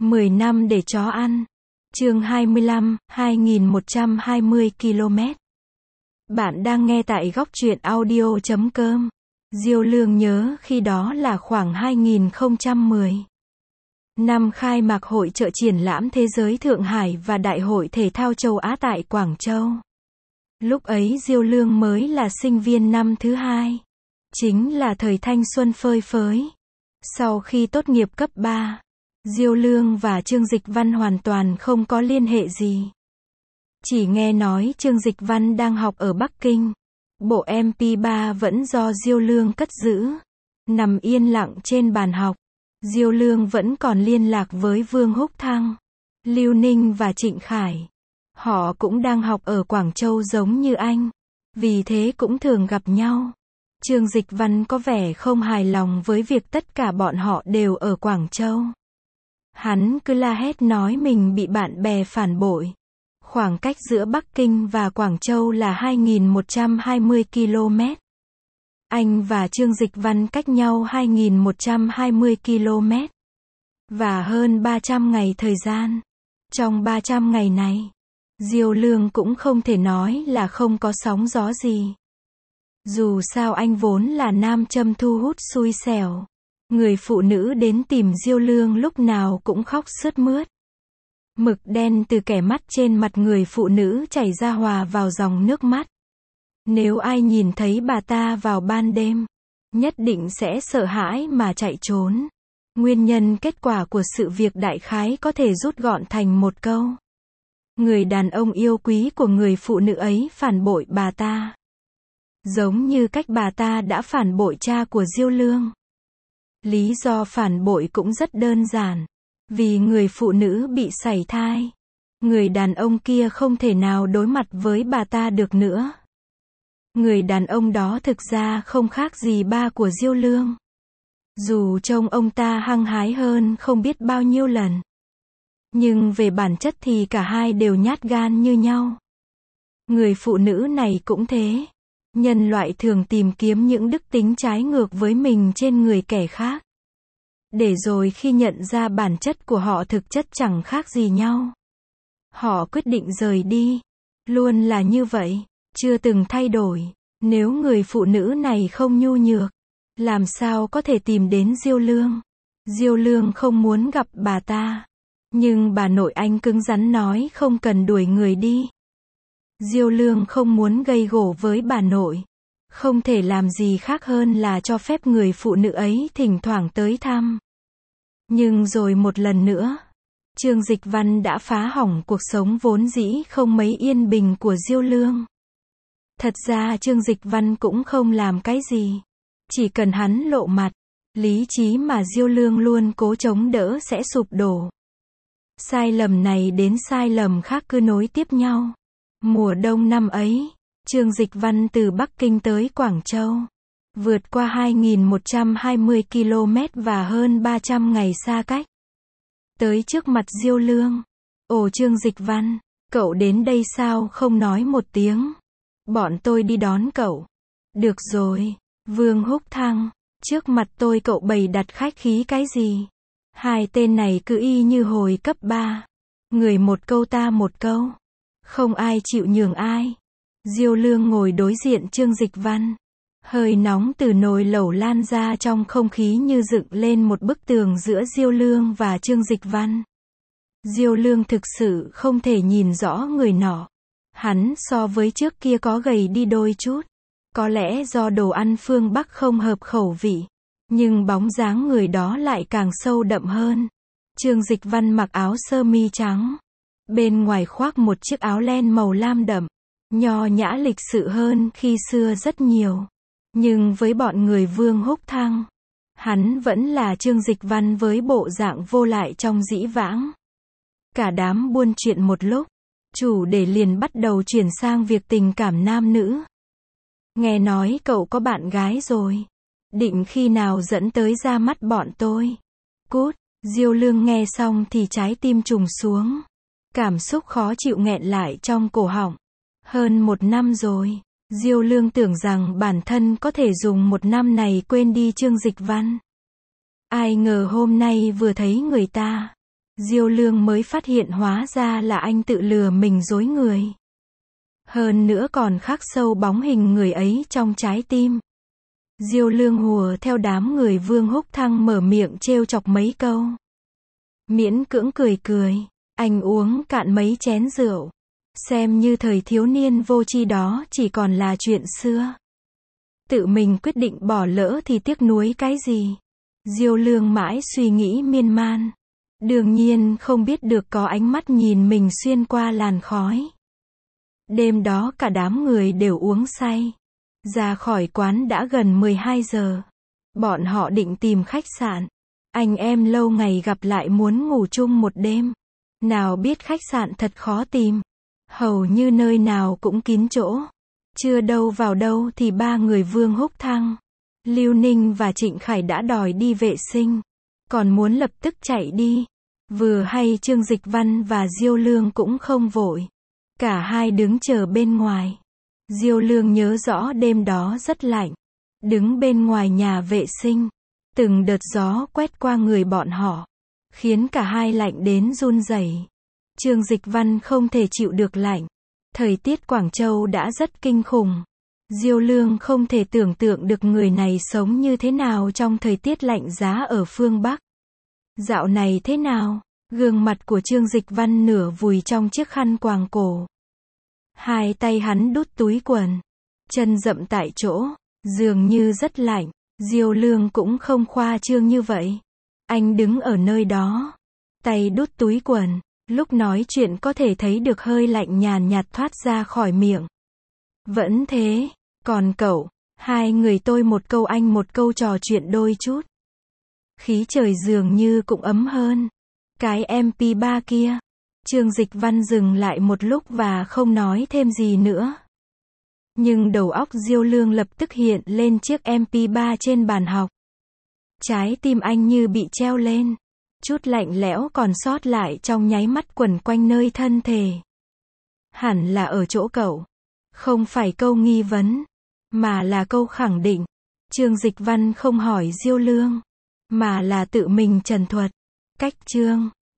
10 năm để chó ăn. Chương 25, 2120 km. Bạn đang nghe tại góc truyện audio.com. Diêu Lương nhớ khi đó là khoảng 2010. Năm khai mạc hội chợ triển lãm thế giới Thượng Hải và Đại hội thể thao châu Á tại Quảng Châu. Lúc ấy Diêu Lương mới là sinh viên năm thứ 2. Chính là thời thanh xuân phơi phới. Sau khi tốt nghiệp cấp 3, Diêu Lương và Trương Dịch Văn hoàn toàn không có liên hệ gì. Chỉ nghe nói Trương Dịch Văn đang học ở Bắc Kinh. Bộ MP3 vẫn do Diêu Lương cất giữ, nằm yên lặng trên bàn học. Diêu Lương vẫn còn liên lạc với Vương Húc Thăng, Lưu Ninh và Trịnh Khải. Họ cũng đang học ở Quảng Châu giống như anh, vì thế cũng thường gặp nhau. Trương Dịch Văn có vẻ không hài lòng với việc tất cả bọn họ đều ở Quảng Châu. Hắn cứ la hét nói mình bị bạn bè phản bội. Khoảng cách giữa Bắc Kinh và Quảng Châu là 2120 km. Anh và Trương Dịch Văn cách nhau 2120 km. Và hơn 300 ngày thời gian. Trong 300 ngày này, Diêu Lương cũng không thể nói là không có sóng gió gì. Dù sao anh vốn là nam châm thu hút xui xẻo. Người phụ nữ đến tìm Diêu Lương lúc nào cũng khóc sướt mướt. Mực đen từ kẻ mắt trên mặt người phụ nữ chảy ra hòa vào dòng nước mắt. Nếu ai nhìn thấy bà ta vào ban đêm, nhất định sẽ sợ hãi mà chạy trốn. Nguyên nhân kết quả của sự việc đại khái có thể rút gọn thành một câu. Người đàn ông yêu quý của người phụ nữ ấy phản bội bà ta. Giống như cách bà ta đã phản bội cha của Diêu Lương. Lý do phản bội cũng rất đơn giản. Vì người phụ nữ bị sảy thai. Người đàn ông kia không thể nào đối mặt với bà ta được nữa. Người đàn ông đó thực ra không khác gì ba của Diêu Lương. Dù trông ông ta hăng hái hơn không biết bao nhiêu lần. Nhưng về bản chất thì cả hai đều nhát gan như nhau. Người phụ nữ này cũng thế. Nhân loại thường tìm kiếm những đức tính trái ngược với mình trên người kẻ khác. Để rồi khi nhận ra bản chất của họ thực chất chẳng khác gì nhau, họ quyết định rời đi. Luôn là như vậy, chưa từng thay đổi. Nếu người phụ nữ này không nhu nhược, làm sao có thể tìm đến Diêu Lương? Diêu Lương không muốn gặp bà ta. Nhưng bà nội anh cứng rắn nói không cần đuổi người đi. Diêu Lương không muốn gây gổ với bà nội. Không thể làm gì khác hơn là cho phép người phụ nữ ấy thỉnh thoảng tới thăm. Nhưng rồi một lần nữa, Trương Dịch Văn đã phá hỏng cuộc sống vốn dĩ không mấy yên bình của Diêu Lương. Thật ra Trương Dịch Văn cũng không làm cái gì. Chỉ cần hắn lộ mặt, lý trí mà Diêu Lương luôn cố chống đỡ sẽ sụp đổ. Sai lầm này đến sai lầm khác cứ nối tiếp nhau. Mùa đông năm ấy, Trương Dịch Văn từ Bắc Kinh tới Quảng Châu. Vượt qua 2120 km và hơn 300 ngày xa cách. Tới trước mặt Diêu Lương. Ồ Trương Dịch Văn, cậu đến đây sao không nói một tiếng? Bọn tôi đi đón cậu. Được rồi, Vương Húc Thăng, trước mặt tôi cậu bày đặt khách khí cái gì? Hai tên này cứ y như hồi cấp 3. Người một câu ta một câu. Không ai chịu nhường ai. Diêu Lương ngồi đối diện Trương Dịch Văn. Hơi nóng từ nồi lẩu lan ra trong không khí như dựng lên một bức tường giữa Diêu Lương và Trương Dịch Văn. Diêu Lương thực sự không thể nhìn rõ người nọ. Hắn so với trước kia có gầy đi đôi chút. Có lẽ do đồ ăn phương Bắc không hợp khẩu vị. Nhưng bóng dáng người đó lại càng sâu đậm hơn. Trương Dịch Văn mặc áo sơ mi trắng. Bên ngoài khoác một chiếc áo len màu lam đậm. Nho nhã lịch sự hơn khi xưa rất nhiều. Nhưng với bọn người Vương Húc Thăng, hắn vẫn là Trương Dịch Văn với bộ dạng vô lại trong dĩ vãng. Cả đám buôn chuyện một lúc, chủ đề liền bắt đầu chuyển sang việc tình cảm nam nữ. Nghe nói cậu có bạn gái rồi. Định khi nào dẫn tới ra mắt bọn tôi? Cút, Diêu Lương nghe xong thì trái tim trùng xuống. Cảm xúc khó chịu nghẹn lại trong cổ họng. Hơn 1 năm rồi. Diêu Lương tưởng rằng bản thân có thể dùng 1 năm này quên đi Trương Dịch Văn. Ai ngờ hôm nay vừa thấy người ta, Diêu Lương mới phát hiện hóa ra là anh tự lừa mình dối người. Hơn nữa còn khắc sâu bóng hình người ấy trong trái tim. Diêu Lương hùa theo đám người Vương Húc Thăng mở miệng trêu chọc mấy câu. Miễn cưỡng cười cười, anh uống cạn mấy chén rượu. Xem như thời thiếu niên vô tri đó chỉ còn là chuyện xưa. Tự mình quyết định bỏ lỡ thì tiếc nuối cái gì. Diêu Lương mãi suy nghĩ miên man. Đương nhiên không biết được có ánh mắt nhìn mình xuyên qua làn khói. Đêm đó cả đám người đều uống say. Ra khỏi quán đã gần 12 giờ. Bọn họ định tìm khách sạn. Anh em lâu ngày gặp lại muốn ngủ chung một đêm. Nào biết khách sạn thật khó tìm. Hầu như nơi nào cũng kín chỗ. Chưa đâu vào đâu thì ba người Vương Húc Thăng, Lưu Ninh và Trịnh Khải đã đòi đi vệ sinh. Còn muốn lập tức chạy đi. Vừa hay Trương Dịch Văn và Diêu Lương cũng không vội. Cả hai đứng chờ bên ngoài. Diêu Lương nhớ rõ đêm đó rất lạnh. Đứng bên ngoài nhà vệ sinh. Từng đợt gió quét qua người bọn họ. Khiến cả hai lạnh đến run rẩy. Trương Dịch Văn không thể chịu được lạnh. Thời tiết Quảng Châu đã rất kinh khủng. Diêu Lương không thể tưởng tượng được người này sống như thế nào trong thời tiết lạnh giá ở phương Bắc. Dạo này thế nào? Gương mặt của Trương Dịch Văn nửa vùi trong chiếc khăn quàng cổ. Hai tay hắn đút túi quần. Chân dậm tại chỗ. Dường như rất lạnh. Diêu Lương cũng không khoa trương như vậy. Anh đứng ở nơi đó. Tay đút túi quần. Lúc nói chuyện có thể thấy được hơi lạnh nhàn nhạt thoát ra khỏi miệng. Vẫn thế. Còn cậu? Hai người tôi một câu anh một câu trò chuyện đôi chút. Khí trời dường như cũng ấm hơn. Cái MP3 kia. Trương Dịch Văn dừng lại một lúc và không nói thêm gì nữa. Nhưng đầu óc Diêu Lương lập tức hiện lên chiếc MP3 trên bàn học. Trái tim anh như bị treo lên. Chút lạnh lẽo còn sót lại trong nháy mắt quẩn quanh nơi thân thể. Hẳn là ở chỗ cậu. Không phải câu nghi vấn, mà là câu khẳng định. Trương Dịch Văn không hỏi Diêu Lương, mà là tự mình trần thuật. Cách chương